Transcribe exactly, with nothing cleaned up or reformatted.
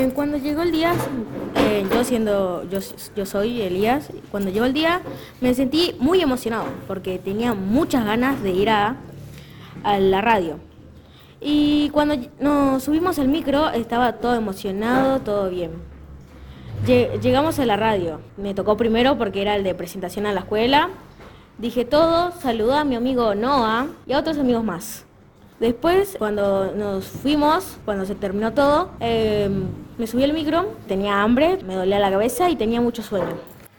Eh, cuando llegó el día, eh, yo siendo, yo, yo soy Elías, cuando llegó el día me sentí muy emocionado porque tenía muchas ganas de ir a, a la radio. Y cuando nos subimos al micro estaba todo emocionado, todo bien. Llegamos a la radio, me tocó primero porque era el de presentación a la escuela. Dije todo, saludé a mi amigo Noah y a otros amigos más. Después, cuando nos fuimos, cuando se terminó todo, eh, me subí al micro, tenía hambre, me dolía la cabeza y tenía mucho sueño.